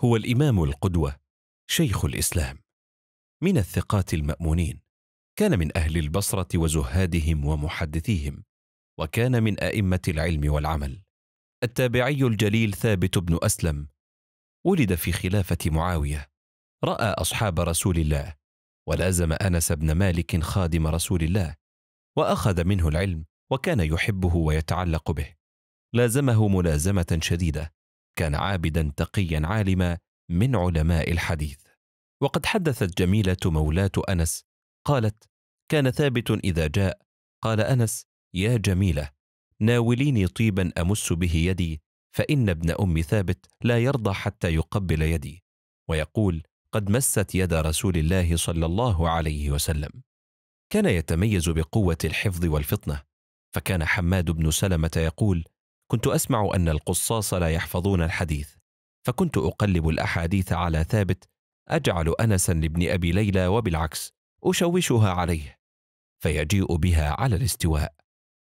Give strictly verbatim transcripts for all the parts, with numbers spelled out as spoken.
هو الإمام القدوة، شيخ الإسلام، من الثقات المأمونين، كان من أهل البصرة وزهادهم ومحدثيهم، وكان من أئمة العلم والعمل. التابعي الجليل ثابت بن أسلم ولد في خلافة معاوية، رأى أصحاب رسول الله، ولازم أنس بن مالك خادم رسول الله، وأخذ منه العلم، وكان يحبه ويتعلق به، لازمه ملازمة شديدة، كان عابدا تقيا عالما من علماء الحديث. وقد حدثت جميلة مولاة أنس قالت: كان ثابت إذا جاء قال أنس: يا جميلة، ناوليني طيبا أمس به يدي، فإن ابن أم ثابت لا يرضى حتى يقبل يدي، ويقول: قد مست يد رسول الله صلى الله عليه وسلم. كان يتميز بقوة الحفظ والفطنة، فكان حماد بن سلمة يقول: كنت أسمع أن القصاص لا يحفظون الحديث، فكنت أقلب الأحاديث على ثابت، أجعل أنسا لابن أبي ليلى وبالعكس أشوشها عليه، فيجيء بها على الاستواء.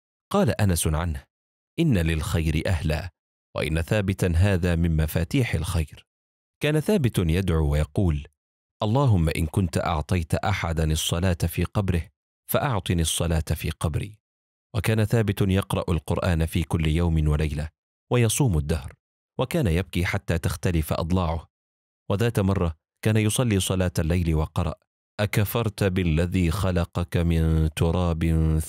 قال أنس عنه: إن للخير أهلا، وإن ثابتا هذا من مفاتيح الخير. كان ثابت يدعو ويقول: اللهم إن كنت أعطيت أحدا الصلاة في قبره فأعطني الصلاة في قبري. وكان ثابت يقرأ القرآن في كل يوم وليلة، ويصوم الدهر، وكان يبكي حتى تختلف أضلاعه. وذات مرة كان يصلي صلاة الليل وقرأ: أكفرت بالذي خلقك من تراب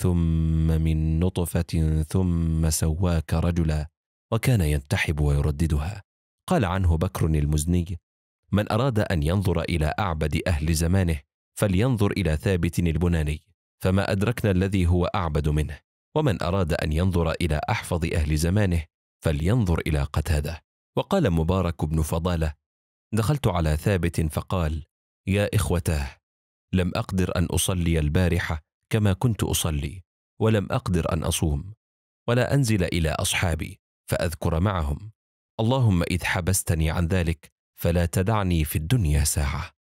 ثم من نطفة ثم سواك رجلا، وكان ينتحب ويرددها. قال عنه بكر المزني: من أراد أن ينظر إلى أعبد أهل زمانه فلينظر إلى ثابت البناني، فما أدركنا الذي هو أعبد منه. ومن أراد أن ينظر إلى أحفظ أهل زمانه فلينظر إلى قتادة. وقال مبارك بن فضالة: دخلت على ثابت فقال: يا إخوتاه، لم أقدر أن أصلي البارحة كما كنت أصلي، ولم أقدر أن أصوم، ولا أنزل إلى أصحابي فأذكر معهم، اللهم إذ حبستني عن ذلك فلا تدعني في الدنيا ساعة.